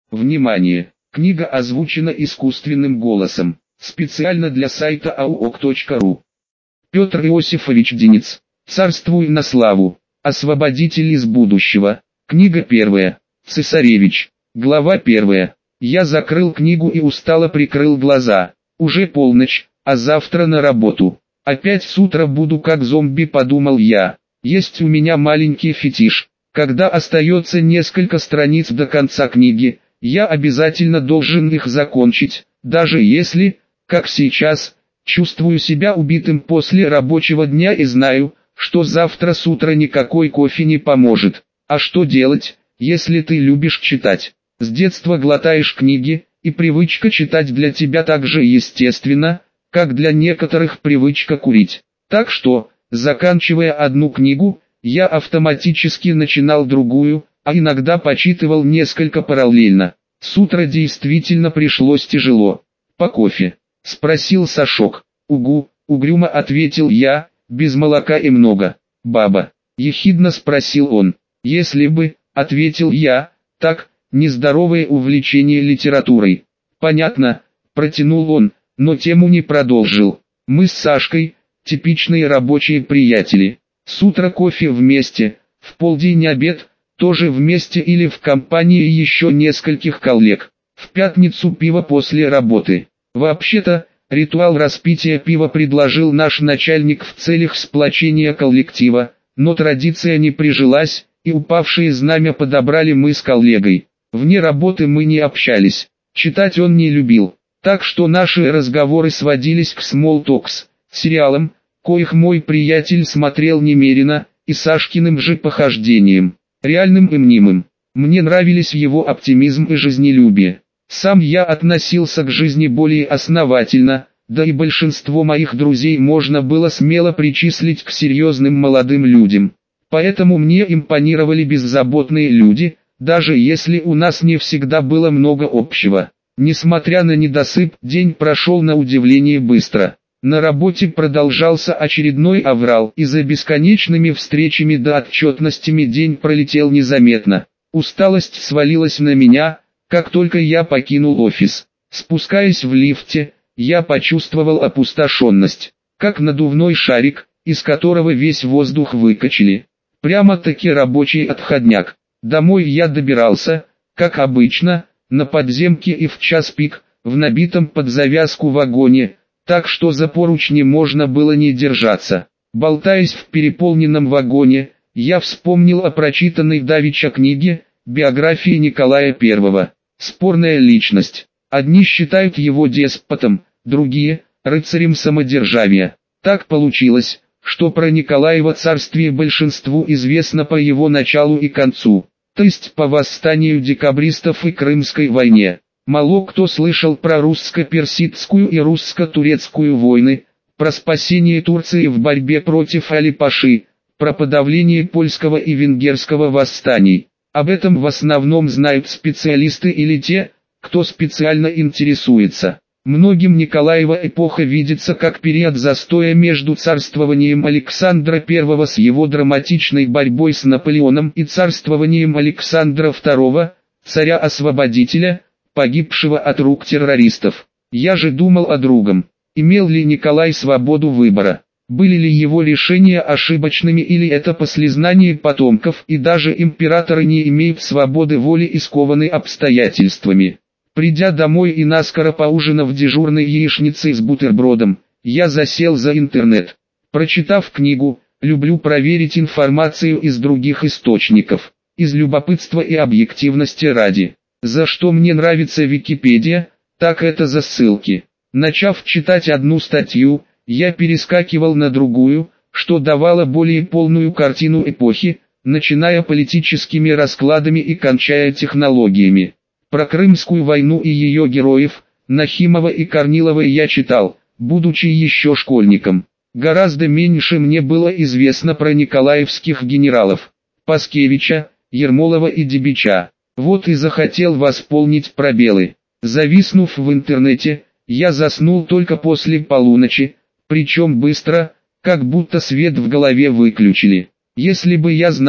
Внимание! Книга озвучена искусственным голосом. Специально для сайта auok.ru. Петр Иосифович Денец. Царствуй на славу. Освободитель из будущего. Книга 1. Цесаревич. Глава 1. Я закрыл книгу и устало прикрыл глаза. Уже полночь, а завтра на работу. Опять с утра буду как зомби, подумал я. Есть у меня маленький фетиш. Когда остается несколько страниц до конца книги, я обязательно должен их закончить, даже если, как сейчас, чувствую себя убитым после рабочего дня и знаю, что завтра с утра никакой кофе не поможет. А что делать, если ты любишь читать? С детства глотаешь книги, и привычка читать для тебя так же естественна, как для некоторых привычка курить. Так что, заканчивая одну книгу, я автоматически начинал другую, а иногда почитывал несколько параллельно. С утра действительно пришлось тяжело. «По кофе?» — спросил Сашок. «Угу», — угрюмо ответил я, — «без молока и много». «Баба?» — ехидно спросил он. «Если бы», — ответил я, — «так, нездоровое увлечение литературой». «Понятно», — протянул он, но тему не продолжил. Мы с Сашкой — типичные рабочие приятели. С утра кофе вместе, в полдень обед, тоже вместе или в компании еще нескольких коллег. В пятницу пиво после работы. Вообще-то, ритуал распития пива предложил наш начальник в целях сплочения коллектива, но традиция не прижилась, и упавшее знамя подобрали мы с коллегой. Вне работы мы не общались. Читать он не любил, так что наши разговоры сводились к small talks, сериалам, коих мой приятель смотрел немерено, и Сашкиным же похождением, реальным и мнимым. Мне нравились его оптимизм и жизнелюбие. Сам я относился к жизни более основательно, да и большинство моих друзей можно было смело причислить к серьезным молодым людям. Поэтому мне импонировали беззаботные люди, даже если у нас не всегда было много общего. Несмотря на недосып, день прошел на удивление быстро. На работе продолжался очередной аврал, и за бесконечными встречами да отчетностями день пролетел незаметно. Усталость свалилась на меня, как только я покинул офис. Спускаясь в лифте, я почувствовал опустошенность, как надувной шарик, из которого весь воздух выкачали. Прямо-таки рабочий отходняк. Домой я добирался, как обычно, на подземке и в час пик, в набитом под завязку вагоне, так что за поручни можно было не держаться. Болтаясь в переполненном вагоне, я вспомнил о прочитанной давеча книге, биографии Николая I. Спорная личность. Одни считают его деспотом, другие – рыцарем самодержавия. Так получилось, что про Николаево царствие большинству известно по его началу и концу, то есть по восстанию декабристов и Крымской войне. Мало кто слышал про русско-персидскую и русско-турецкую войны, про спасение Турции в борьбе против Али-Паши, про подавление польского и венгерского восстаний. Об этом в основном знают специалисты или те, кто специально интересуется. Многим Николаева эпоха видится как период застоя между царствованием Александра I с его драматичной борьбой с Наполеоном и царствованием Александра II, царя-освободителя, погибшего от рук террористов. Я же думал о другом. Имел ли Николай свободу выбора? Были ли его решения ошибочными или это послезнание потомков, и даже императоры не имеют свободы воли и скованы обстоятельствами. Придя домой и наскоро поужинав дежурной яичницей с бутербродом, я засел за интернет. Прочитав книгу, люблю проверить информацию из других источников, из любопытства и объективности ради. За что мне нравится Википедия, так это за ссылки. Начав читать одну статью, я перескакивал на другую, что давало более полную картину эпохи, начиная политическими раскладами и кончая технологиями. Про Крымскую войну и ее героев, Нахимова и Корнилова я читал, будучи еще школьником. Гораздо меньше мне было известно про николаевских генералов, Паскевича, Ермолова и Дебича. Вот и захотел восполнить пробелы. Зависнув в интернете, я заснул только после полуночи, причем быстро, как будто свет в голове выключили. Если бы я знал,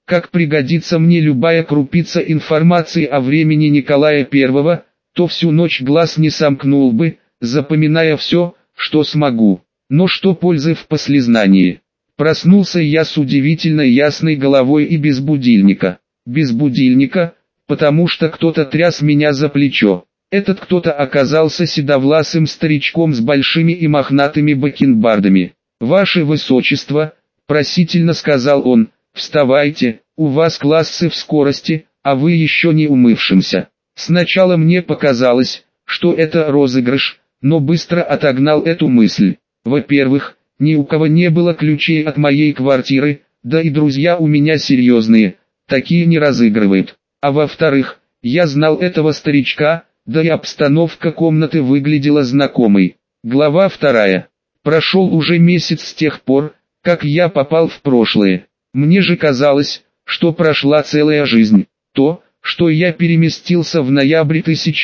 как пригодится мне любая крупица информации о времени Николая I, то всю ночь глаз не сомкнул бы, запоминая все, что смогу. Но что пользы в послезнании? Проснулся я с удивительно ясной головой и без будильника. Без будильника, потому что кто-то тряс меня за плечо. Этот кто-то оказался седовласым старичком с большими и мохнатыми бакенбардами. «Ваше Высочество», — просительно сказал он, — «вставайте, у вас классы в скорости, а вы еще не умывшимся». Сначала мне показалось, что это розыгрыш, но быстро отогнал эту мысль. Во-первых, ни у кого не было ключей от моей квартиры, да и друзья у меня серьезные, такие не разыгрывают. А во-вторых, я знал этого старичка, да и обстановка комнаты выглядела знакомой. Глава 2. Прошел уже месяц с тех пор, как я попал в прошлое. Мне же казалось, что прошла целая жизнь. То, что я переместился в ноябре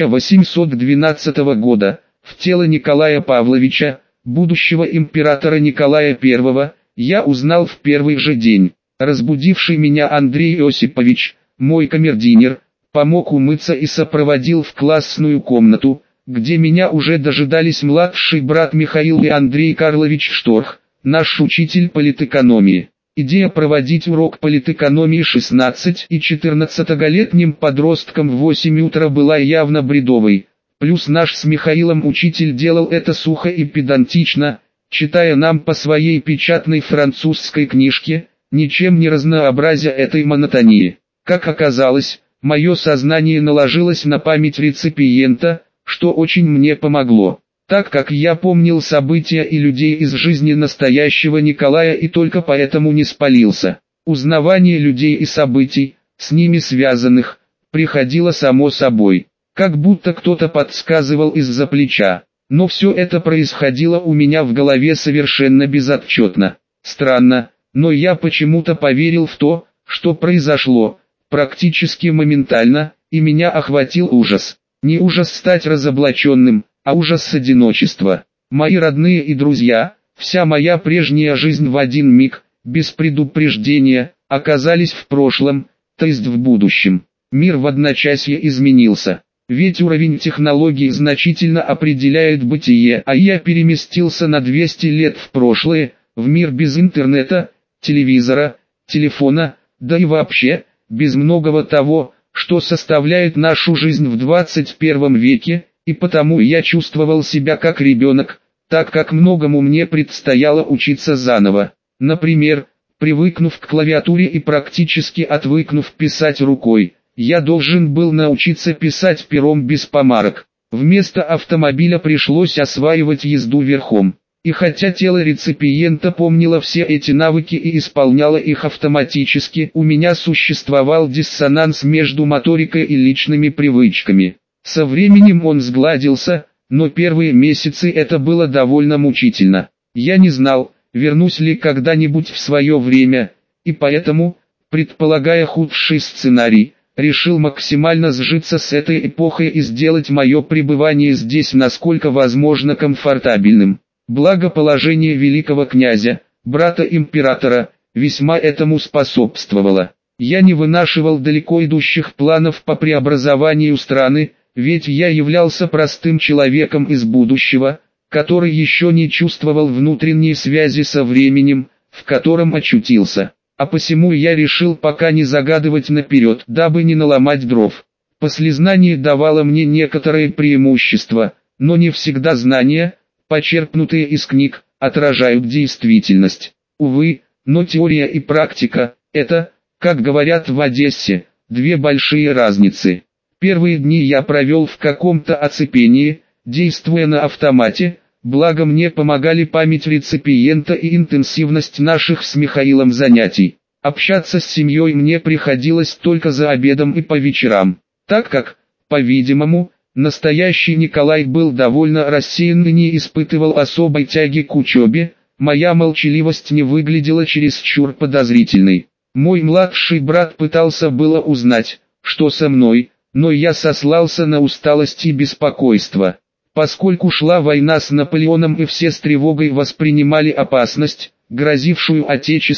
1812 года, в тело Николая Павловича, будущего императора Николая I, я узнал в первый же день. Разбудивший меня Андрей Осипович, мой камердинер, помог умыться и сопроводил в классную комнату, где меня уже дожидались младший брат Михаил и Андрей Карлович Шторх, наш учитель политэкономии. Идея проводить урок политэкономии 16- и 14-летним подросткам в 8 утра была явно бредовой. Плюс наш с Михаилом учитель делал это сухо и педантично, читая нам по своей печатной французской книжке, ничем не разнообразя этой монотонии. Как оказалось, мое сознание наложилось на память реципиента, что очень мне помогло, так как я помнил события и людей из жизни настоящего Николая и только поэтому не спалился. Узнавание людей и событий, с ними связанных, приходило само собой, как будто кто-то подсказывал из-за плеча. Но все это происходило у меня в голове совершенно безотчетно. Странно, но я почему-то поверил в то, что произошло, практически моментально, и меня охватил ужас. Не ужас стать разоблаченным, а ужас одиночества. Мои родные и друзья, вся моя прежняя жизнь в один миг, без предупреждения, оказались в прошлом, то есть в будущем. Мир в одночасье изменился. Ведь уровень технологий значительно определяет бытие, а я переместился на 200 лет в прошлое, в мир без интернета, телевизора, телефона, да и вообще, без многого того, что составляет нашу жизнь в 21 веке, и потому я чувствовал себя как ребенок, так как многому мне предстояло учиться заново. Например, привыкнув к клавиатуре и практически отвыкнув писать рукой, я должен был научиться писать пером без помарок. Вместо автомобиля пришлось осваивать езду верхом. И хотя тело реципиента помнило все эти навыки и исполняло их автоматически, у меня существовал диссонанс между моторикой и личными привычками. Со временем он сгладился, но первые месяцы это было довольно мучительно. Я не знал, вернусь ли когда-нибудь в свое время, и поэтому, предполагая худший сценарий, решил максимально сжиться с этой эпохой и сделать мое пребывание здесь насколько возможно комфортабельным. Благоположение великого князя, брата императора, весьма этому способствовало. Я не вынашивал далеко идущих планов по преобразованию страны, ведь я являлся простым человеком из будущего, который еще не чувствовал внутренней связи со временем, в котором очутился. А посему я решил пока не загадывать наперед, дабы не наломать дров. Послезнание давало мне некоторые преимущества, но не всегда знания, почерпнутые из книг, отражают действительность. Увы, но теория и практика – это, как говорят в Одессе, две большие разницы. Первые дни я провел в каком-то оцепении, действуя на автомате, благо мне помогали память реципиента и интенсивность наших с Михаилом занятий. Общаться с семьей мне приходилось только за обедом и по вечерам, так как, по-видимому, настоящий Николай был довольно рассеян и не испытывал особой тяги к учебе, моя молчаливость не выглядела чересчур подозрительной. Мой младший брат пытался было узнать, что со мной, но я сослался на усталость и беспокойство. Поскольку шла война с Наполеоном и все с тревогой воспринимали опасность, грозившую Отечеству,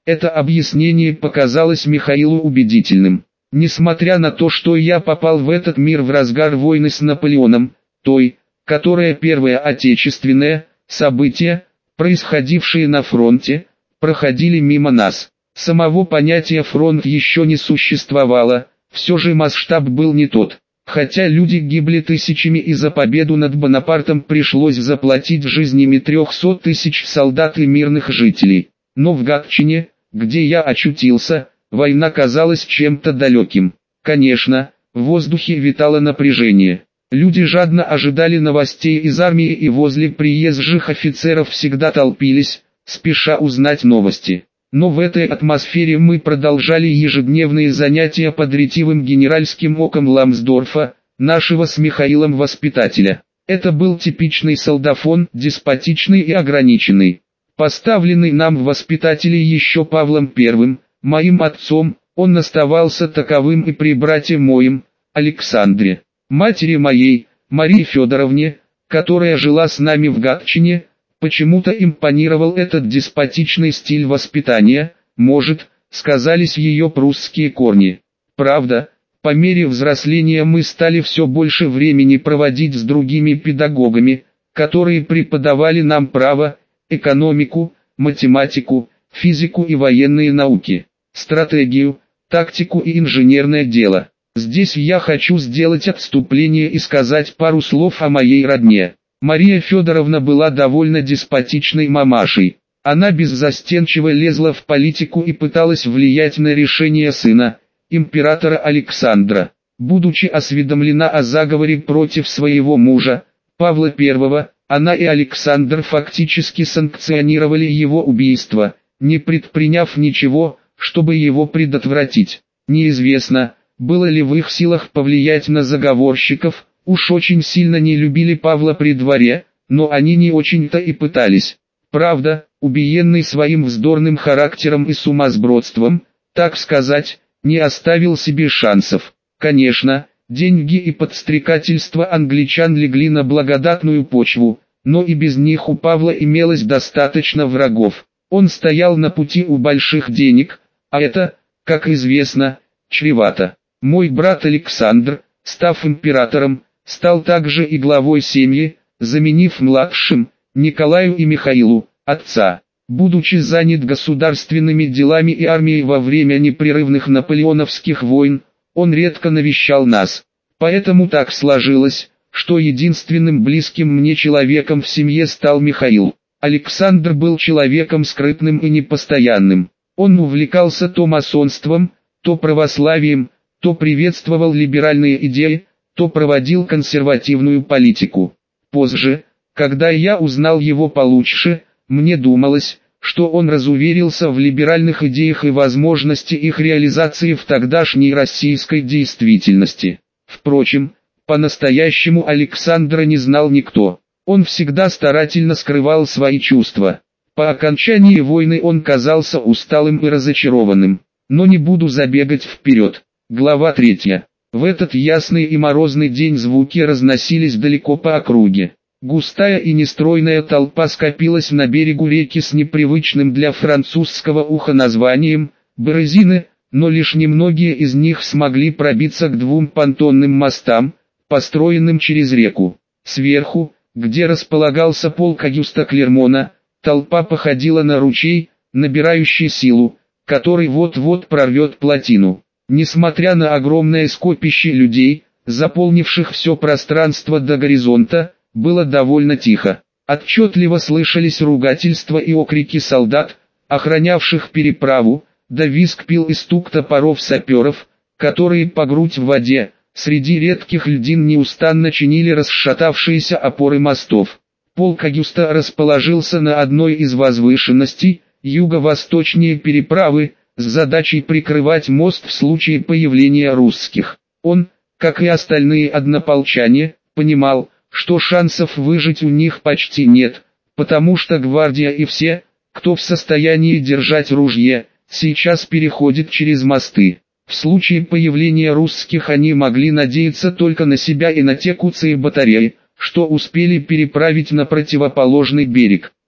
Это объяснение показалось Михаилу убедительным. Несмотря на то, что я попал в этот мир в разгар войны с Наполеоном, той, которая Первая Отечественная, события, происходившие на фронте, проходили мимо нас. Самого понятия фронт еще не существовало, все же масштаб был не тот. Хотя люди гибли тысячами и за победу над Бонапартом пришлось заплатить жизнями 300 тысяч солдат и мирных жителей. Но в Гатчине, где я очутился, война казалась чем-то далеким. Конечно, в воздухе витало напряжение. Люди жадно ожидали новостей из армии и возле приезжих офицеров всегда толпились, спеша узнать новости. Но в этой атмосфере мы продолжали ежедневные занятия под ретивым генеральским оком Ламсдорфа, нашего с Михаилом воспитателя. Это был типичный солдафон, деспотичный и ограниченный. Поставленный нам в воспитатели еще Павлом I, моим отцом, он оставался таковым и при брате моем, Александре. Матери моей, Марии Федоровне, которая жила с нами в Гатчине, почему-то импонировал этот деспотичный стиль воспитания, может, сказались ее прусские корни. Правда, по мере взросления мы стали все больше времени проводить с другими педагогами, которые преподавали нам право, экономику, математику, физику и военные науки, стратегию, тактику и инженерное дело. Здесь я хочу сделать отступление и сказать пару слов о моей родне. Мария Федоровна была довольно деспотичной мамашей. Она беззастенчиво лезла в политику и пыталась влиять на решение сына, императора Александра. Будучи осведомлена о заговоре против своего мужа, Павла I, она и Александр фактически санкционировали его убийство, не предприняв ничего, чтобы его предотвратить. Неизвестно, было ли в их силах повлиять на заговорщиков. Уж очень сильно не любили Павла при дворе, но они не очень-то и пытались. Правда, убиенный своим вздорным характером и сумасбродством, так сказать, не оставил себе шансов. Конечно, деньги и подстрекательство англичан легли на благодатную почву, но и без них у Павла имелось достаточно врагов. Он стоял на пути у больших денег, а это, как известно, чревато. Мой брат Александр, став императором, стал также и главой семьи, заменив младшим, Николаю и Михаилу, отца. Будучи занят государственными делами и армией во время непрерывных наполеоновских войн, он редко навещал нас. Поэтому так сложилось, что единственным близким мне человеком в семье стал Михаил. Александр был человеком скрытным и непостоянным. Он увлекался то масонством, то православием, то приветствовал либеральные идеи, то проводил консервативную политику. Позже, когда я узнал его получше, мне думалось, что он разуверился в либеральных идеях и возможности их реализации в тогдашней российской действительности. Впрочем, по-настоящему Александра не знал никто. Он всегда старательно скрывал свои чувства. По окончании войны он казался усталым и разочарованным. Но не буду забегать вперед. Глава 3. В этот ясный и морозный день звуки разносились далеко по округе. Густая и нестройная толпа скопилась на берегу реки с непривычным для французского уха названием «Березины», но лишь немногие из них смогли пробиться к двум понтонным мостам, построенным через реку. Сверху, где располагался полк Агюста Клермона, толпа походила на ручей, набирающий силу, который вот-вот прорвет плотину. Несмотря на огромное скопище людей, заполнивших все пространство до горизонта, было довольно тихо. Отчетливо слышались ругательства и окрики солдат, охранявших переправу, да визг пил и стук топоров саперов, которые по грудь в воде, среди редких льдин неустанно чинили расшатавшиеся опоры мостов. Полк Агюста расположился на одной из возвышенностей, юго-восточнее переправы, с задачей прикрывать мост в случае появления русских. Он, как и остальные однополчане, понимал, что шансов выжить у них почти нет, потому что гвардия и все, кто в состоянии держать ружье, сейчас переходит через мосты. В случае появления русских они могли надеяться только на себя и на те куцые батареи, что успели переправить на противоположный берег.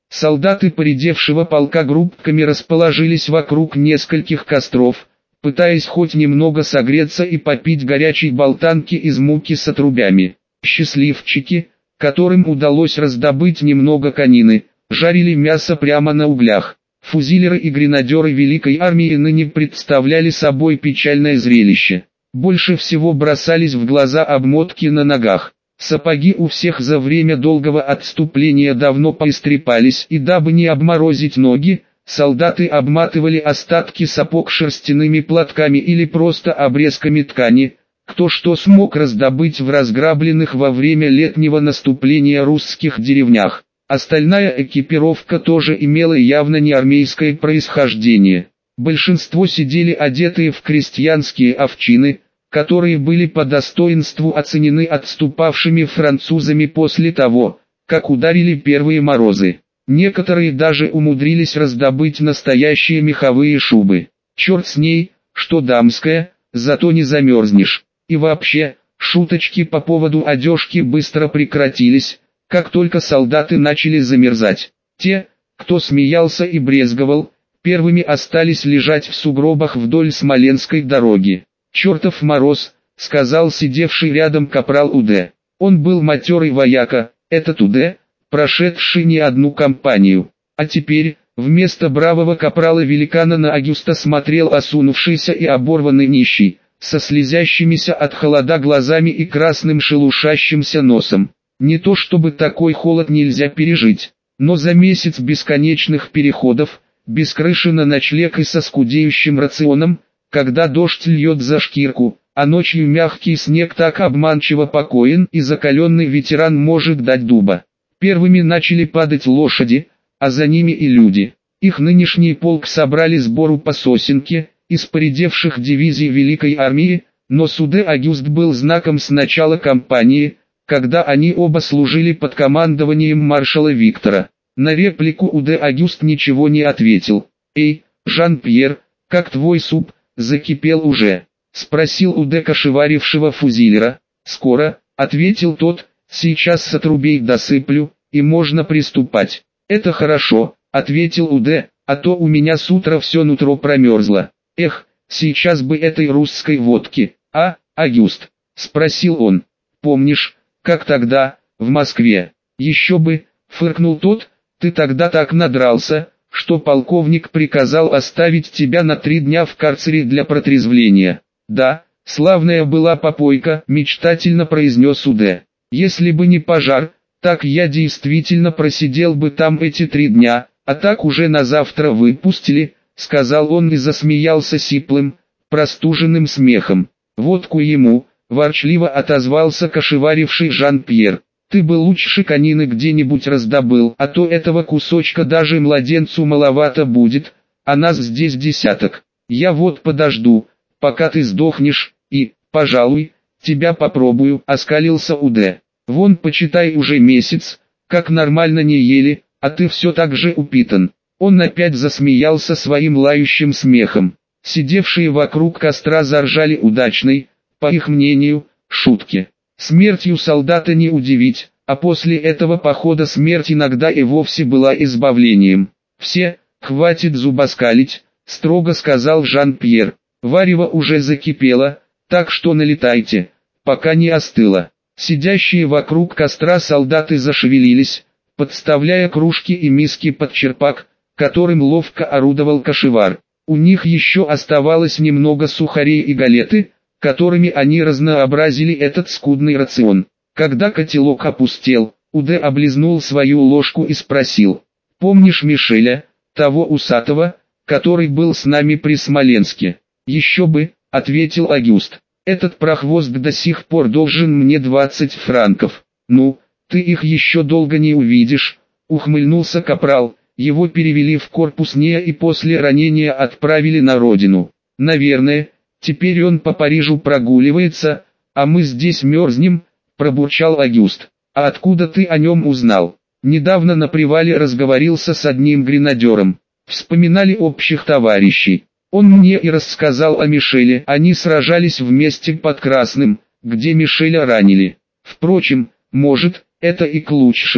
Солдаты поредевшего полка группками расположились вокруг нескольких костров, пытаясь хоть немного согреться и попить горячей болтанки из муки с отрубями. Счастливчики, которым удалось раздобыть немного конины, жарили мясо прямо на углях. Фузилеры и гренадеры Великой Армии ныне представляли собой печальное зрелище. Больше всего бросались в глаза обмотки на ногах. Сапоги у всех за время долгого отступления давно поистрепались, и дабы не обморозить ноги, солдаты обматывали остатки сапог шерстяными платками или просто обрезками ткани, кто что смог раздобыть в разграбленных во время летнего наступления русских деревнях. Остальная экипировка тоже имела явно не армейское происхождение. Большинство сидели одетые в крестьянские овчины, которые были по достоинству оценены отступавшими французами после того, как ударили первые морозы. Некоторые даже умудрились раздобыть настоящие меховые шубы. Черт с ней, что дамская, зато не замерзнешь. И вообще, шуточки по поводу одежки быстро прекратились, как только солдаты начали замерзать. Те, кто смеялся и брезговал, первыми остались лежать в сугробах вдоль Смоленской дороги. «Чертов мороз», — сказал сидевший рядом капрал УД. Он был матерый вояка, этот УД, прошедший не одну кампанию. А теперь, вместо бравого капрала-великана на Агюста смотрел осунувшийся и оборванный нищий, со слезящимися от холода глазами и красным шелушащимся носом. Не то чтобы такой холод нельзя пережить, но за месяц бесконечных переходов, без крыши на ночлег и со скудеющим рационом, когда дождь льет за шкирку, а ночью мягкий снег так обманчиво покоен и закаленный ветеран может дать дуба. Первыми начали падать лошади, а за ними и люди. Их нынешний полк собрали сбору по сосенке, из поредевших дивизий Великой Армии, но Суде Агюст был знаком с начала кампании, когда они оба служили под командованием маршала Виктора. На реплику Уде Агюст ничего не ответил. «Эй, Жан-Пьер, как твой суп, закипел уже?» — спросил Уде кошеварившего фузилера. «Скоро», — ответил тот, — «сейчас с отрубей досыплю, и можно приступать». «Это хорошо», — ответил Уде, — «а то у меня с утра все нутро промерзло». «Эх, сейчас бы этой русской водки, а, Агюст?» — спросил он. «Помнишь, как тогда, в Москве?» «Еще бы», — фыркнул тот, — «ты тогда так надрался, что полковник приказал оставить тебя на 3 дня в карцере для протрезвления». «Да, славная была попойка», — мечтательно произнес Уде. «Если бы не пожар, так я действительно просидел бы там эти 3 дня, а так уже на завтра выпустили», — сказал он и засмеялся сиплым, простуженным смехом. «Водку ему», — ворчливо отозвался кошеваривший Жан-Пьер. «Ты бы лучше конины где-нибудь раздобыл, а то этого кусочка даже младенцу маловато будет, а нас здесь десяток. Я вот подожду, пока ты сдохнешь, и, пожалуй, тебя попробую», — оскалился Уде. «Вон почитай уже месяц, как нормально не ели, а ты все так же упитан». Он опять засмеялся своим лающим смехом. Сидевшие вокруг костра заржали удачной, по их мнению, шутки. Смертью солдата не удивить, а после этого похода смерть иногда и вовсе была избавлением. «Все, хватит зубоскалить», — строго сказал Жан-Пьер. «Варево уже закипело, так что налетайте, пока не остыло». Сидящие вокруг костра солдаты зашевелились, подставляя кружки и миски под черпак, которым ловко орудовал кошевар. У них еще оставалось немного сухарей и галеты, которыми они разнообразили этот скудный рацион. Когда котелок опустел, Уде облизнул свою ложку и спросил: «Помнишь Мишеля, того усатого, который был с нами при Смоленске?» «Еще бы», — ответил Агюст. «Этот прохвост до сих пор должен мне 20 франков». «Ну, ты их еще долго не увидишь», — ухмыльнулся капрал. «Его перевели в корпус НЕА и после ранения отправили на родину. Наверное, теперь он по Парижу прогуливается, а мы здесь мерзнем», — пробурчал Агюст. «А откуда ты о нем узнал?» «Недавно на привале разговорился с одним гренадером. Вспоминали общих товарищей. Он мне и рассказал о Мишеле. Они сражались вместе под Красным, где Мишеля ранили. Впрочем, может, это и к лучшему», —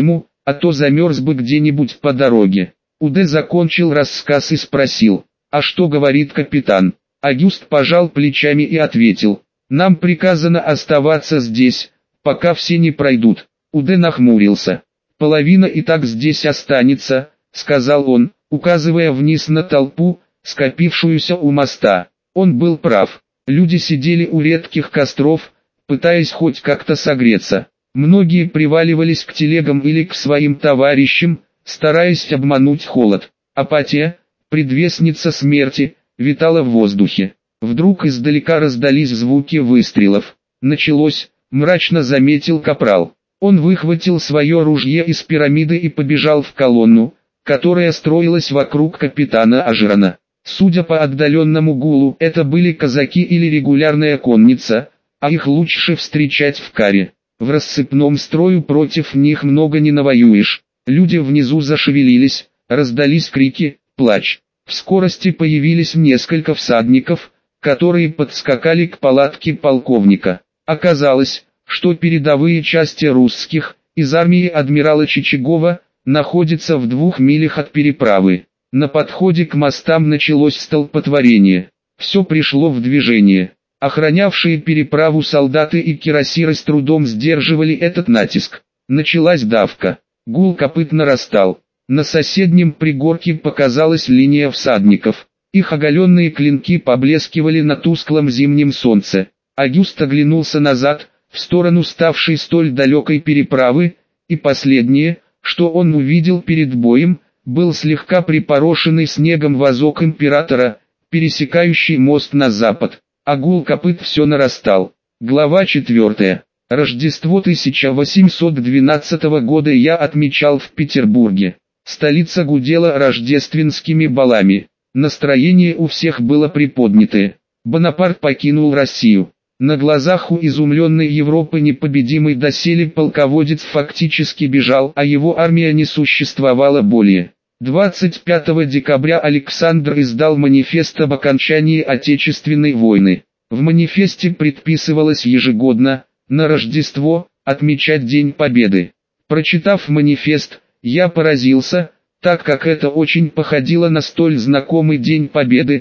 а то замерз бы где-нибудь по дороге. Уде закончил рассказ и спросил: «А что говорит капитан?» Агюст пожал плечами и ответил: «Нам приказано оставаться здесь, пока все не пройдут». Уде нахмурился. «Половина и так здесь останется», — сказал он, указывая вниз на толпу, скопившуюся у моста. Он был прав. Люди сидели у редких костров, пытаясь хоть как-то согреться. Многие приваливались к телегам или к своим товарищам, стараясь обмануть холод. Апатия, предвестница смерти, витала в воздухе. Вдруг издалека раздались звуки выстрелов. «Началось», — мрачно заметил капрал. Он выхватил свое ружье из пирамиды и побежал в колонну, которая строилась вокруг капитана Ажирана. Судя по отдаленному гулу, это были казаки или регулярная конница, а их лучше встречать в каре. В рассыпном строю против них много не навоюешь. Люди внизу зашевелились, раздались крики, плач. В скорости появились несколько всадников, которые подскакали к палатке полковника. Оказалось, что передовые части русских, из армии адмирала Чичагова, находятся в 2 милях от переправы. На подходе к мостам началось столпотворение. Все пришло в движение. Охранявшие переправу солдаты и кирасиры с трудом сдерживали этот натиск. Началась давка. Гул копыт нарастал. На соседнем пригорке показалась линия всадников. Их оголенные клинки поблескивали на тусклом зимнем солнце. Агюст оглянулся назад, в сторону ставшей столь далекой переправы, и последнее, что он увидел перед боем, был слегка припорошенный снегом вазок императора, пересекающий мост на запад. А гул копыт все нарастал. Глава 4. Рождество 1812 года я отмечал в Петербурге. Столица гудела рождественскими балами. Настроение у всех было приподнятое. Бонапарт покинул Россию. На глазах у изумленной Европы непобедимый доселе полководец фактически бежал, а его армия не существовала более. 25 декабря Александр издал манифест об окончании Отечественной войны. В манифесте предписывалось ежегодно, на Рождество, отмечать День Победы. Прочитав манифест, я поразился, так как это очень походило на столь знакомый День Победы,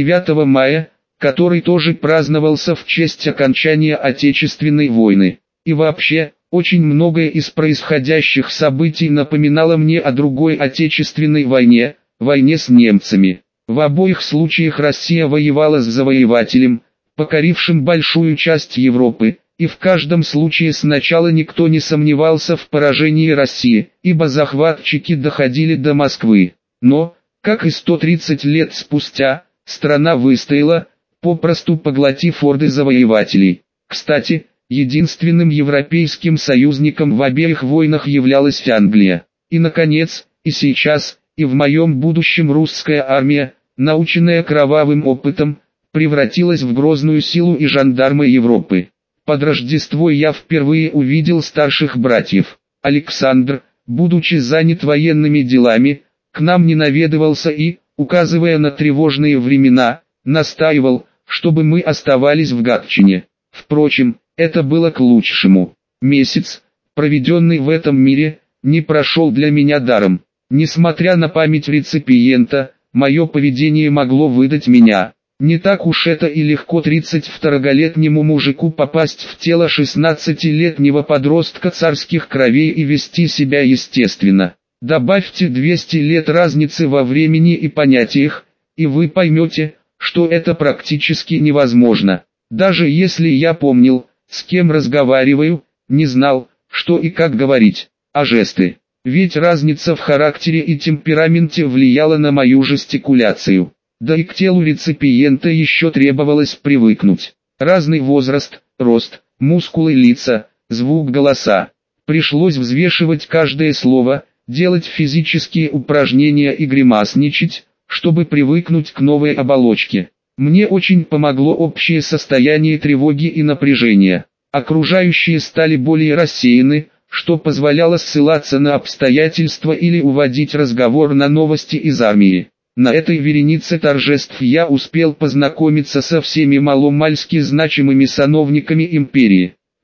9 мая, который тоже праздновался в честь окончания Отечественной войны. И вообще, очень многое из происходящих событий напоминало мне о другой Отечественной войне, войне с немцами. В обоих случаях Россия воевала с завоевателем, покорившим большую часть Европы, и в каждом случае сначала никто не сомневался в поражении России, ибо захватчики доходили до Москвы. Но, как и 130 лет спустя, страна выстояла, попросту поглотив орды завоевателей. Кстати, единственным европейским союзником в обеих войнах являлась Англия. И наконец, и сейчас, и в моем будущем русская армия, наученная кровавым опытом, превратилась в грозную силу и жандарма Европы. Под Рождество я впервые увидел старших братьев. Александр, будучи занят военными делами, к нам не наведывался и, указывая на тревожные времена, настаивал, чтобы мы оставались в Гатчине. Впрочем, это было к лучшему. Месяц, проведенный в этом мире, не прошел для меня даром. Несмотря на память реципиента, мое поведение могло выдать меня. Не так уж это и легко 32-летнему мужику попасть в тело 16-летнего подростка царских кровей и вести себя естественно. Добавьте 200 лет разницы во времени и понятиях, и вы поймете, что это практически невозможно. Даже если я помнил, с кем разговариваю, не знал, что и как говорить, а жесты. Ведь разница в характере и темпераменте влияла на мою жестикуляцию. Да и к телу реципиента еще требовалось привыкнуть. Разный возраст, рост, мускулы лица, звук голоса. Пришлось взвешивать каждое слово, делать физические упражнения и гримасничать, чтобы привыкнуть к новой оболочке. Мне очень помогло общее состояние тревоги и напряжения. Окружающие стали более рассеяны, что позволяло ссылаться на обстоятельства или уводить разговор на новости из армии. На этой веренице торжеств я успел познакомиться со всеми маломальски значимыми сановниками империи.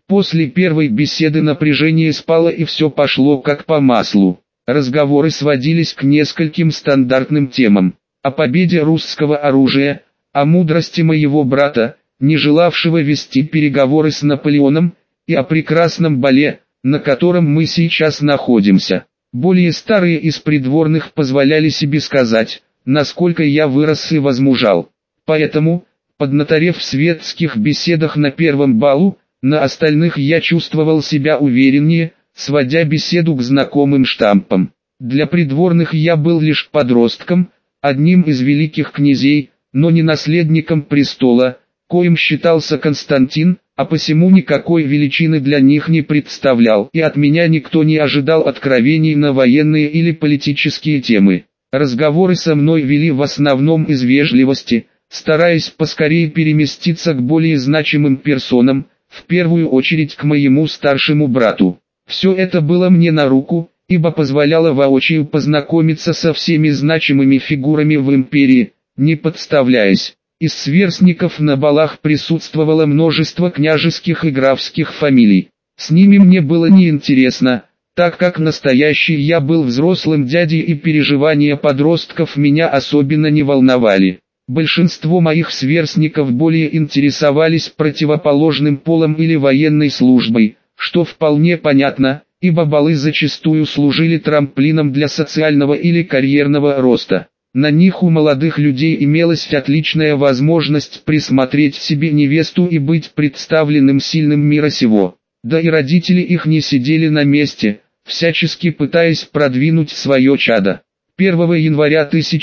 После первой беседы напряжение спало и все пошло как по маслу. Разговоры сводились к нескольким стандартным темам. О победе русского оружия, о мудрости моего брата, не желавшего вести переговоры с Наполеоном, и о прекрасном бале, на котором мы сейчас находимся. Более старые из придворных позволяли себе сказать, насколько я вырос и возмужал. Поэтому, поднаторев в светских беседах на первом балу, на остальных я чувствовал себя увереннее, сводя беседу к знакомым штампам. Для придворных я был лишь подростком, одним из великих князей, но не наследником престола, коим считался Константин, а посему никакой величины для них не представлял, и от меня никто не ожидал откровений на военные или политические темы. Разговоры со мной вели в основном из вежливости, стараясь поскорее переместиться к более значимым персонам, в первую очередь к моему старшему брату. Все это было мне на руку, ибо позволяло воочию познакомиться со всеми значимыми фигурами в империи, не подставляясь. Из сверстников на балах присутствовало множество княжеских и графских фамилий. С ними мне было неинтересно, так как настоящий я был взрослым дядей и переживания подростков меня особенно не волновали. Большинство моих сверстников более интересовались противоположным полом или военной службой, что вполне понятно, ибо балы зачастую служили трамплином для социального или карьерного роста. На них у молодых людей имелась отличная возможность присмотреть себе невесту и быть представленным сильным мира сего. Да и родители их не сидели на месте, всячески пытаясь продвинуть свое чадо. 1 января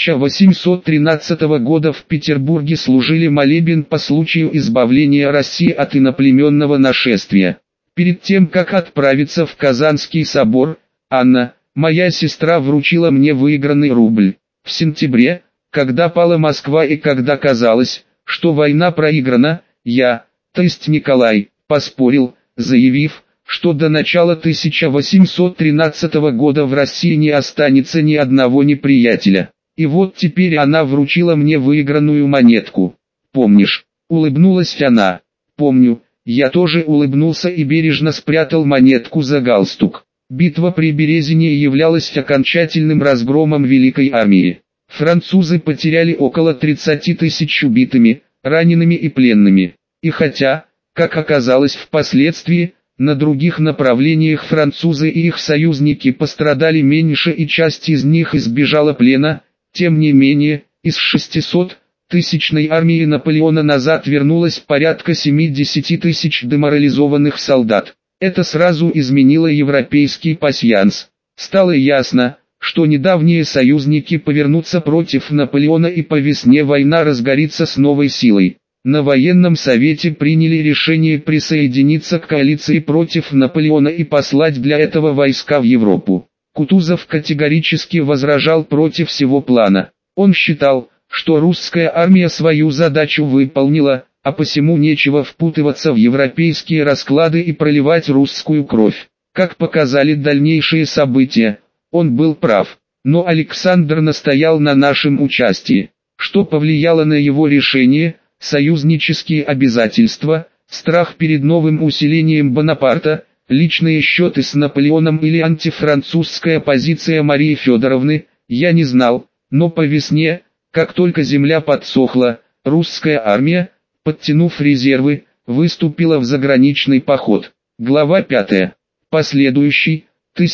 1813 года в Петербурге служили молебен по случаю избавления России от иноплеменного нашествия. Перед тем, как отправиться в Казанский собор, Анна, моя сестра, вручила мне выигранный рубль. В сентябре, когда пала Москва и когда казалось, что война проиграна, я, то есть Николай, поспорил, заявив, что до начала 1813 года в России не останется ни одного неприятеля. И вот теперь она вручила мне выигранную монетку. «Помнишь?» — улыбнулась она. «Помню». Я тоже улыбнулся и бережно спрятал монетку за галстук. Битва при Березине являлась окончательным разгромом Великой армии. Французы потеряли около 30 тысяч убитыми, ранеными и пленными. И хотя, как оказалось впоследствии, на других направлениях французы и их союзники пострадали меньше и часть из них избежала плена, тем не менее, из 600-тысячной армии Наполеона назад вернулось порядка 70 тысяч деморализованных солдат. Это сразу изменило европейский пасьянс. Стало ясно, что недавние союзники повернутся против Наполеона и по весне война разгорится с новой силой. На военном совете приняли решение присоединиться к коалиции против Наполеона и послать для этого войска в Европу. Кутузов категорически возражал против всего плана. Он считал, что русская армия свою задачу выполнила, а посему нечего впутываться в европейские расклады и проливать русскую кровь. Как показали дальнейшие события, он был прав. Но Александр настоял на нашем участии. Что повлияло на его решение? Союзнические обязательства, страх перед новым усилением Бонапарта, личные счеты с Наполеоном или антифранцузская позиция Марии Федоровны, я не знал, но по весне, как только земля подсохла, русская армия, подтянув резервы, выступила в заграничный поход. Глава 5. Последующий,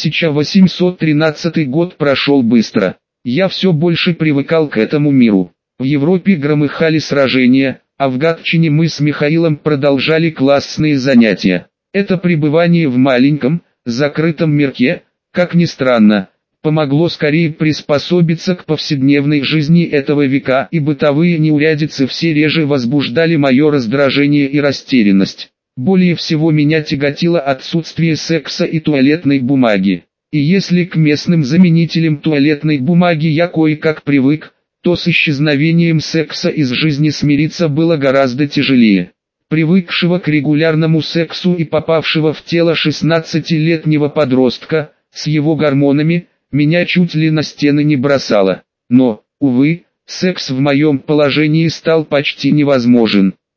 1813 год прошел быстро. Я все больше привыкал к этому миру. В Европе громыхали сражения, а в Гатчине мы с Михаилом продолжали классные занятия. Это пребывание в маленьком, закрытом мирке, как ни странно, помогло скорее приспособиться к повседневной жизни этого века, и бытовые неурядицы все реже возбуждали мое раздражение и растерянность. Более всего меня тяготило отсутствие секса и туалетной бумаги. И если к местным заменителям туалетной бумаги я кое-как привык, то с исчезновением секса из жизни смириться было гораздо тяжелее. Привыкшего к регулярному сексу и попавшего в тело 16-летнего подростка, с его гормонами, меня чуть ли на стены не бросало. Но, увы, секс в моем положении стал почти невозможен.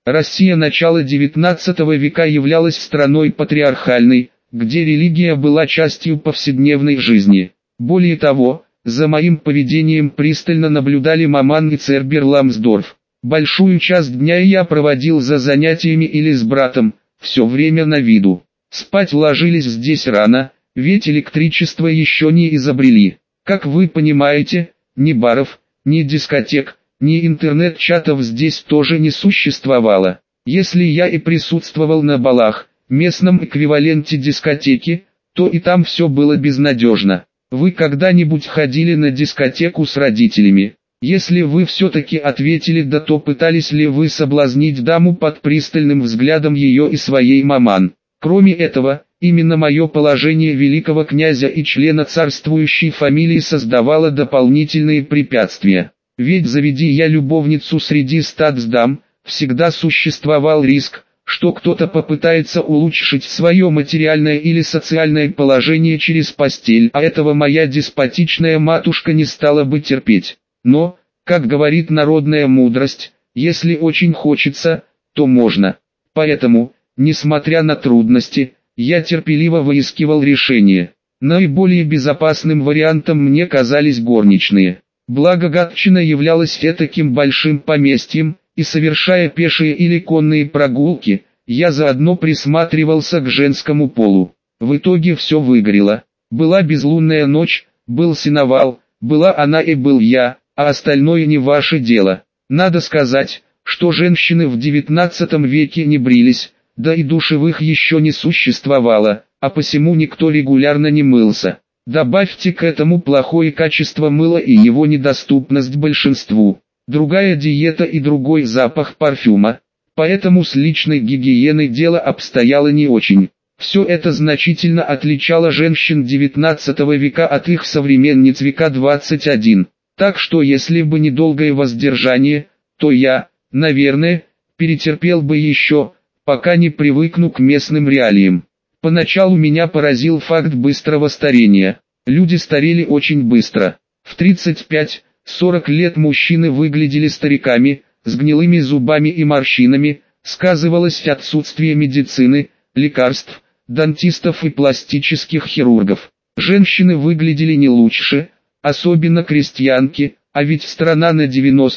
Россия начала XIX века являлась страной патриархальной, где религия была частью повседневной жизни. Более того, за моим поведением пристально наблюдали Маман и Цербер Ламсдорф. Большую часть дня я проводил за занятиями или с братом, все время на виду. Спать ложились здесь рано, ведь электричество еще не изобрели. Как вы понимаете, ни баров, ни дискотек, ни интернет-чатов здесь тоже не существовало. Если я и присутствовал на балах, местном эквиваленте дискотеки, то и там все было безнадежно. Вы когда-нибудь ходили на дискотеку с родителями? Если вы все-таки ответили да, то пытались ли вы соблазнить даму под пристальным взглядом ее и своей маман? Кроме этого, именно мое положение великого князя и члена царствующей фамилии создавало дополнительные препятствия. Ведь заведи я любовницу среди статсдам, всегда существовал риск, что кто-то попытается улучшить свое материальное или социальное положение через постель, а этого моя деспотичная матушка не стала бы терпеть. Но, как говорит народная мудрость, если очень хочется, то можно. Поэтому, несмотря на трудности, я терпеливо выискивал решение. Наиболее безопасным вариантом мне казались горничные. Благо Гатчина являлась таким большим поместьем, и совершая пешие или конные прогулки, я заодно присматривался к женскому полу. В итоге все выгорело. Была безлунная ночь, был сеновал, была она и был я, а остальное не ваше дело. Надо сказать, что женщины в XIX веке не брились, да и душевых еще не существовало, а посему никто регулярно не мылся. Добавьте к этому плохое качество мыла и его недоступность большинству. Другая диета и другой запах парфюма. Поэтому с личной гигиеной дело обстояло не очень. Все это значительно отличало женщин XIX века от их современниц века 21. Так что если бы недолгое воздержание, то я, наверное, перетерпел бы еще, пока не привыкну к местным реалиям. Поначалу меня поразил факт быстрого старения. Люди старели очень быстро. В 35-40 лет мужчины выглядели стариками, с гнилыми зубами и морщинами, сказывалось отсутствие медицины, лекарств, дантистов и пластических хирургов. Женщины выглядели не лучше, особенно крестьянки, а ведь страна на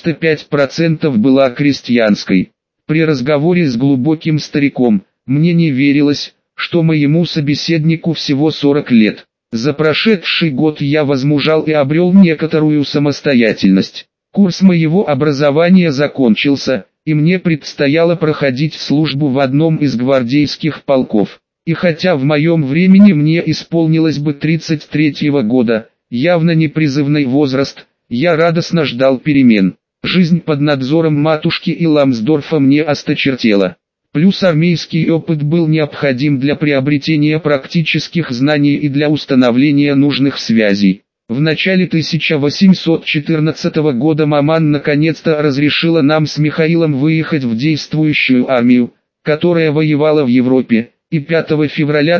95% была крестьянской. При разговоре с глубоким стариком, мне не верилось, что моему собеседнику всего 40 лет. За прошедший год я возмужал и обрел некоторую самостоятельность. Курс моего образования закончился, и мне предстояло проходить службу в одном из гвардейских полков. И хотя в моем времени мне исполнилось бы 33-го года, явно не призывный возраст, я радостно ждал перемен. Жизнь под надзором матушки и Ламсдорфа мне осточертела. Плюс армейский опыт был необходим для приобретения практических знаний и для установления нужных связей. В начале 1814 года Маман наконец-то разрешила нам с Михаилом выехать в действующую армию, которая воевала в Европе, и 5 февраля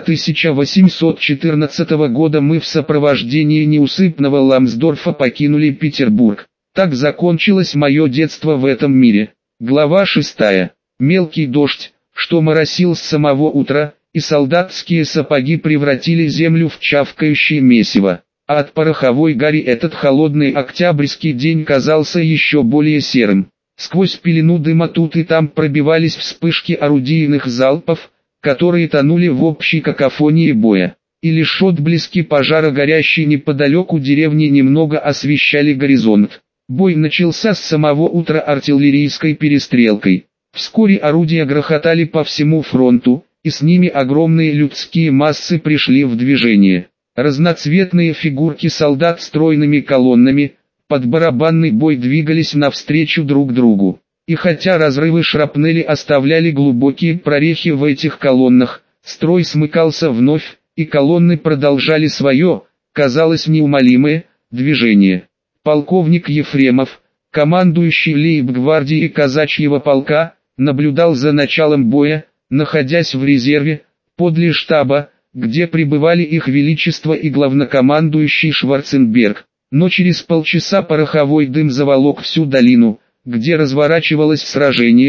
1814 года мы в сопровождении неусыпного Ламсдорфа покинули Петербург. Так закончилось мое детство в этом мире. Глава 6. Мелкий дождь, что моросил с самого утра, и солдатские сапоги превратили землю в чавкающее месиво. А от пороховой гари этот холодный октябрьский день казался еще более серым. Сквозь пелену дыма тут и там пробивались вспышки орудийных залпов, которые тонули в общей какофонии боя. И лишь отблески пожара, горящей неподалеку деревни, немного освещали горизонт. Бой начался с самого утра артиллерийской перестрелкой. Вскоре орудия грохотали по всему фронту, и с ними огромные людские массы пришли в движение. Разноцветные фигурки солдат стройными колоннами, под барабанный бой двигались навстречу друг другу. И хотя разрывы шрапнели оставляли глубокие прорехи в этих колоннах, строй смыкался вновь, и колонны продолжали свое, казалось неумолимое, движение. Полковник Ефремов, командующий лейб-гвардией казачьего полка, наблюдал за началом боя, находясь в резерве, подле штаба, где пребывали их величество и главнокомандующий Шварценберг. Но через полчаса пороховой дым заволок всю долину, где разворачивалось сражение,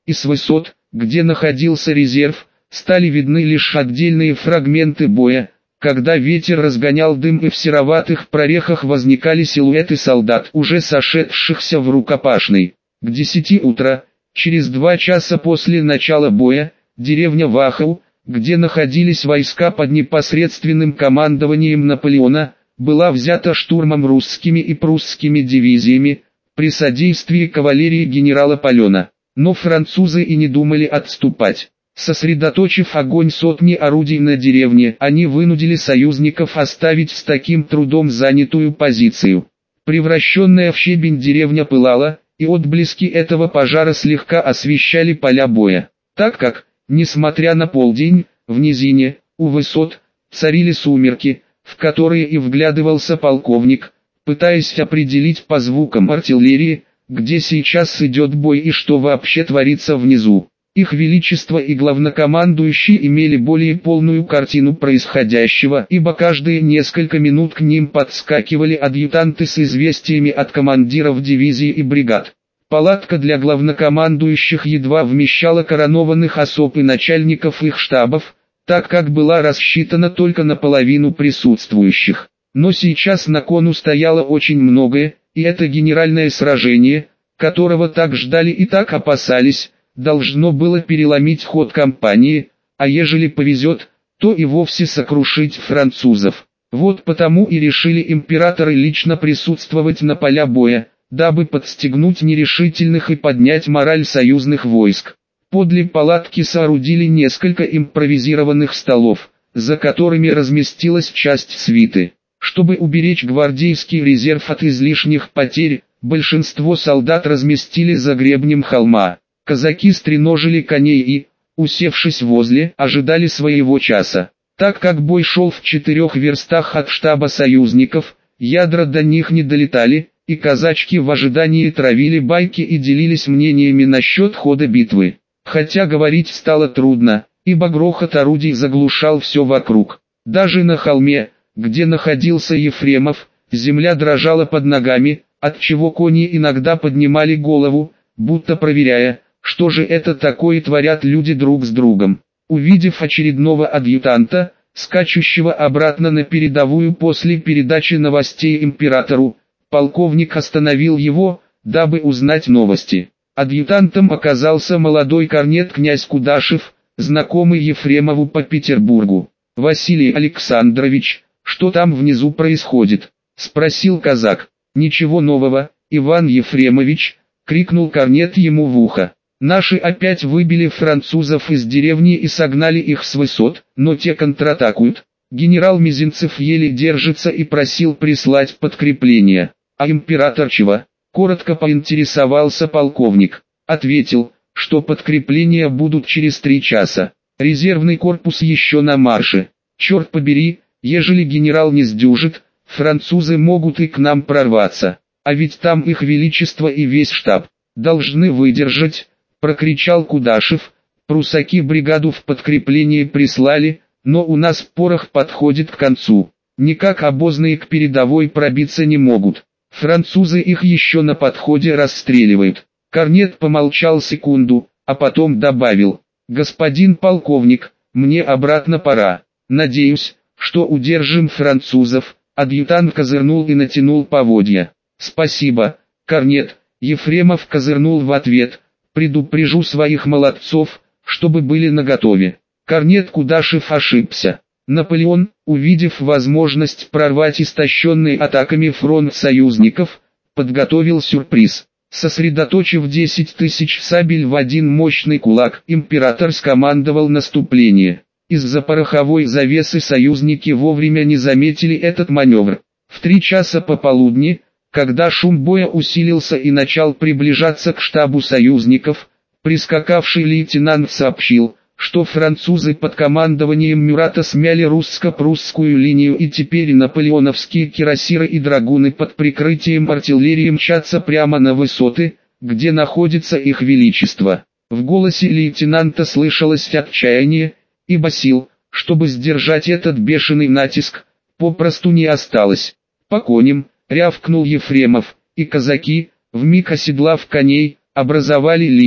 и с высот, где находился резерв, стали видны лишь отдельные фрагменты боя. Когда ветер разгонял дым и в сероватых прорехах возникали силуэты солдат, уже сошедшихся в рукопашный. К 10 утра, через 2 часа после начала боя, деревня Вахау, где находились войска под непосредственным командованием Наполеона, была взята штурмом русскими и прусскими дивизиями, при содействии кавалерии генерала Полена. Но французы и не думали отступать. Сосредоточив огонь сотни орудий на деревне, они вынудили союзников оставить с таким трудом занятую позицию. Превращенная в щебень деревня пылала, и отблески этого пожара слегка освещали поля боя. Так как, несмотря на полдень, в низине, у высот, царили сумерки, в которые и вглядывался полковник, пытаясь определить по звукам артиллерии, где сейчас идет бой и что вообще творится внизу. Их Величество и главнокомандующий имели более полную картину происходящего, ибо каждые несколько минут к ним подскакивали адъютанты с известиями от командиров дивизий и бригад. Палатка для главнокомандующих едва вмещала коронованных особ и начальников их штабов, так как была рассчитана только на половину присутствующих. Но сейчас на кону стояло очень многое, и это генеральное сражение, которого так ждали и так опасались, должно было переломить ход кампании, а ежели повезет, то и вовсе сокрушить французов. Вот потому и решили императоры лично присутствовать на поля боя, дабы подстегнуть нерешительных и поднять мораль союзных войск. Подле палатки соорудили несколько импровизированных столов, за которыми разместилась часть свиты. Чтобы уберечь гвардейский резерв от излишних потерь, большинство солдат разместили за гребнем холма. Казаки стреножили коней и, усевшись возле, ожидали своего часа. Так как бой шел в 4 верстах от штаба союзников, ядра до них не долетали, и казачки в ожидании травили байки и делились мнениями насчет хода битвы. Хотя говорить стало трудно, ибо грохот орудий заглушал все вокруг. Даже на холме, где находился Ефремов, земля дрожала под ногами, отчего кони иногда поднимали голову, будто проверяя, что же это такое творят люди друг с другом. Увидев очередного адъютанта, скачущего обратно на передовую после передачи новостей императору, полковник остановил его, дабы узнать новости. Адъютантом оказался молодой корнет князь Кудашев, знакомый Ефремову по Петербургу. «Василий Александрович, что там внизу происходит?» – спросил казак. «Ничего нового, Иван Ефремович», – крикнул корнет ему в ухо. «Наши опять выбили французов из деревни и согнали их с высот, но те контратакуют. Генерал Мизинцев еле держится и просил прислать подкрепление. А император чего?» Коротко поинтересовался полковник. Ответил, что подкрепления будут через 3 часа. Резервный корпус еще на марше. Черт побери, ежели генерал не сдюжит, французы могут и к нам прорваться. А ведь там их величество и весь штаб. Должны выдержать, прокричал Кудашев. Прусаки бригаду в подкрепление прислали, но у нас порох подходит к концу. Никак обозные к передовой пробиться не могут. Французы их еще на подходе расстреливают. Корнет помолчал секунду, а потом добавил: «Господин полковник, мне обратно пора. Надеюсь, что удержим французов». Адъютант козырнул и натянул поводья. «Спасибо, корнет», Ефремов козырнул в ответ. «Предупрежу своих молодцов, чтобы были наготове». Корнет Кудашев ошибся. Наполеон, увидев возможность прорвать истощенный атаками фронт союзников, подготовил сюрприз. Сосредоточив 10 тысяч сабель в один мощный кулак, император скомандовал наступление. Из-за пороховой завесы союзники вовремя не заметили этот маневр. В 3 часа пополудни, когда шум боя усилился и начал приближаться к штабу союзников, прискакавший лейтенант сообщил, что французы под командованием Мюрата смяли русско-прусскую линию и теперь наполеоновские кирасиры и драгуны под прикрытием артиллерии мчатся прямо на высоты, где находится их величество. В голосе лейтенанта слышалось отчаяние, ибо сил, чтобы сдержать этот бешеный натиск, попросту не осталось. «По коням», — рявкнул Ефремов, и казаки, вмиг оседлав коней, образовали линию,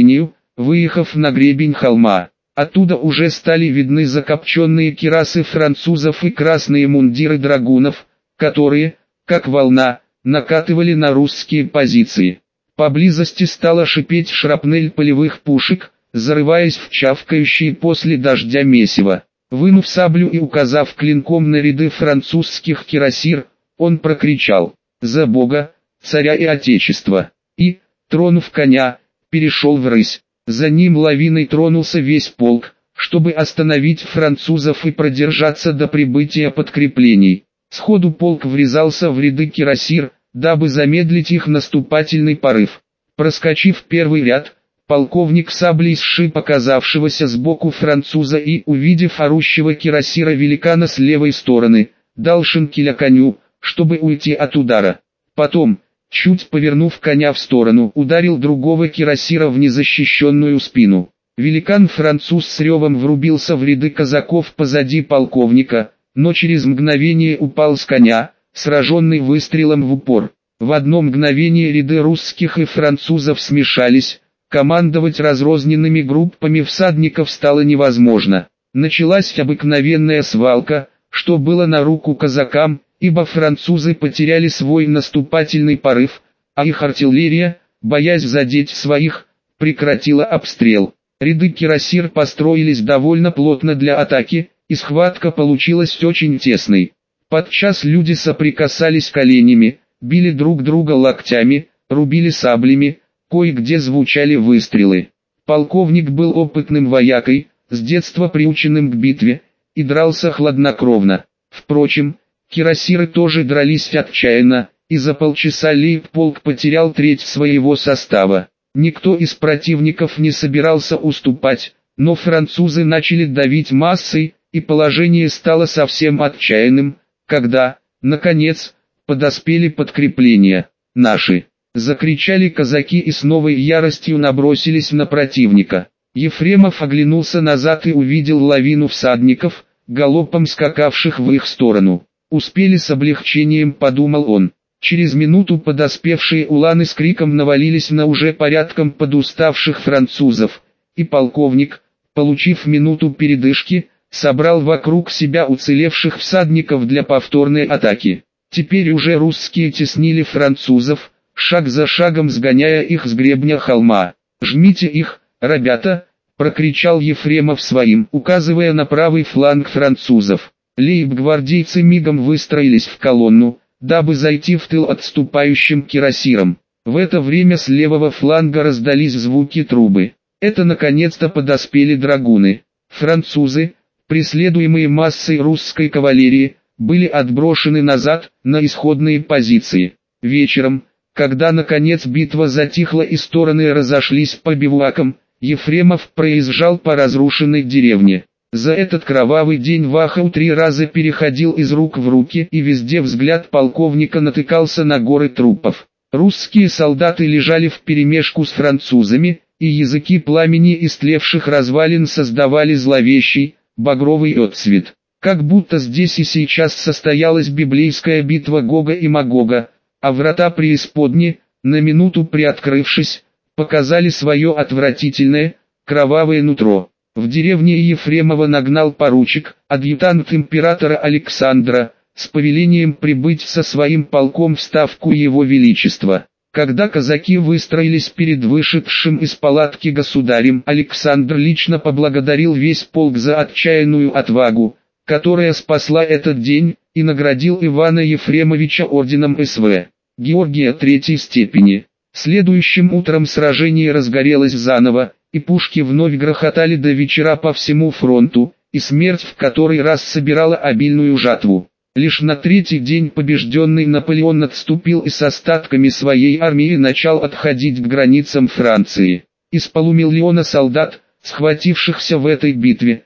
выехав на гребень холма. Оттуда уже стали видны закопченные кирасы французов и красные мундиры драгунов, которые, как волна, накатывали на русские позиции. Поблизости стала шипеть шрапнель полевых пушек, зарываясь в чавкающие после дождя месиво. Вынув саблю и указав клинком на ряды французских кирасир, он прокричал: «За Бога, царя и отечества!» и, тронув коня, перешел в рысь. За ним лавиной тронулся весь полк, чтобы остановить французов и продержаться до прибытия подкреплений. Сходу полк врезался в ряды кирасир, дабы замедлить их наступательный порыв. Проскочив первый ряд, полковник саблей сшиб показавшегося сбоку француза и, увидев орущего кирасира великана с левой стороны, дал шинкеля коню, чтобы уйти от удара. Потом, чуть повернув коня в сторону, ударил другого кирасира в незащищенную спину. Великан-француз с ревом врубился в ряды казаков позади полковника, но через мгновение упал с коня, сраженный выстрелом в упор. В одно мгновение ряды русских и французов смешались, командовать разрозненными группами всадников стало невозможно. Началась обыкновенная свалка, что было на руку казакам, ибо французы потеряли свой наступательный порыв, а их артиллерия, боясь задеть своих, прекратила обстрел. Ряды кирасир построились довольно плотно для атаки, и схватка получилась очень тесной. Подчас люди соприкасались коленями, били друг друга локтями, рубили саблями, кое-где звучали выстрелы. Полковник был опытным воякой, с детства приученным к битве, и дрался хладнокровно. Впрочем, кирасиры тоже дрались отчаянно, и за полчаса лейб-полк потерял треть своего состава. Никто из противников не собирался уступать, но французы начали давить массой, и положение стало совсем отчаянным, когда, наконец, подоспели подкрепления. «Наши!» — закричали казаки и с новой яростью набросились на противника. Ефремов оглянулся назад и увидел лавину всадников, галопом скакавших в их сторону. «Успели с облегчением», — подумал он. Через минуту подоспевшие уланы с криком навалились на уже порядком подуставших французов, и полковник, получив минуту передышки, собрал вокруг себя уцелевших всадников для повторной атаки. Теперь уже русские теснили французов, шаг за шагом сгоняя их с гребня холма. «Жмите их, ребята!» — прокричал Ефремов своим, указывая на правый фланг французов. Лейб-гвардейцы мигом выстроились в колонну, дабы зайти в тыл отступающим кирасирам. В это время с левого фланга раздались звуки трубы. Это наконец-то подоспели драгуны. Французы, преследуемые массой русской кавалерии, были отброшены назад, на исходные позиции. Вечером, когда наконец битва затихла и стороны разошлись по бивуакам, Ефремов проезжал по разрушенной деревне. За этот кровавый день Вахау 3 раза переходил из рук в руки, и везде взгляд полковника натыкался на горы трупов. Русские солдаты лежали вперемешку с французами, и языки пламени истлевших развалин создавали зловещий, багровый отцвет. Как будто здесь и сейчас состоялась библейская битва Гога и Магога, а врата преисподни, на минуту приоткрывшись, показали свое отвратительное, кровавое нутро. В деревне Ефремова нагнал поручик, адъютант императора Александра, с повелением прибыть со своим полком в ставку его величества. Когда казаки выстроились перед вышедшим из палатки государем, Александр лично поблагодарил весь полк за отчаянную отвагу, которая спасла этот день, и наградил Ивана Ефремовича орденом СВ Георгия третьей степени. Следующим утром сражение разгорелось заново, и пушки вновь грохотали до вечера по всему фронту, и смерть в который раз собирала обильную жатву. Лишь на третий день побежденный Наполеон отступил и с остатками своей армии начал отходить к границам Франции. Из полумиллиона солдат, схватившихся в этой битве,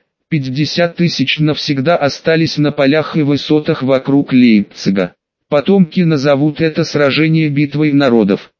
50 тысяч навсегда остались на полях и высотах вокруг Лейпцига. Потомки назовут это сражение битвой народов.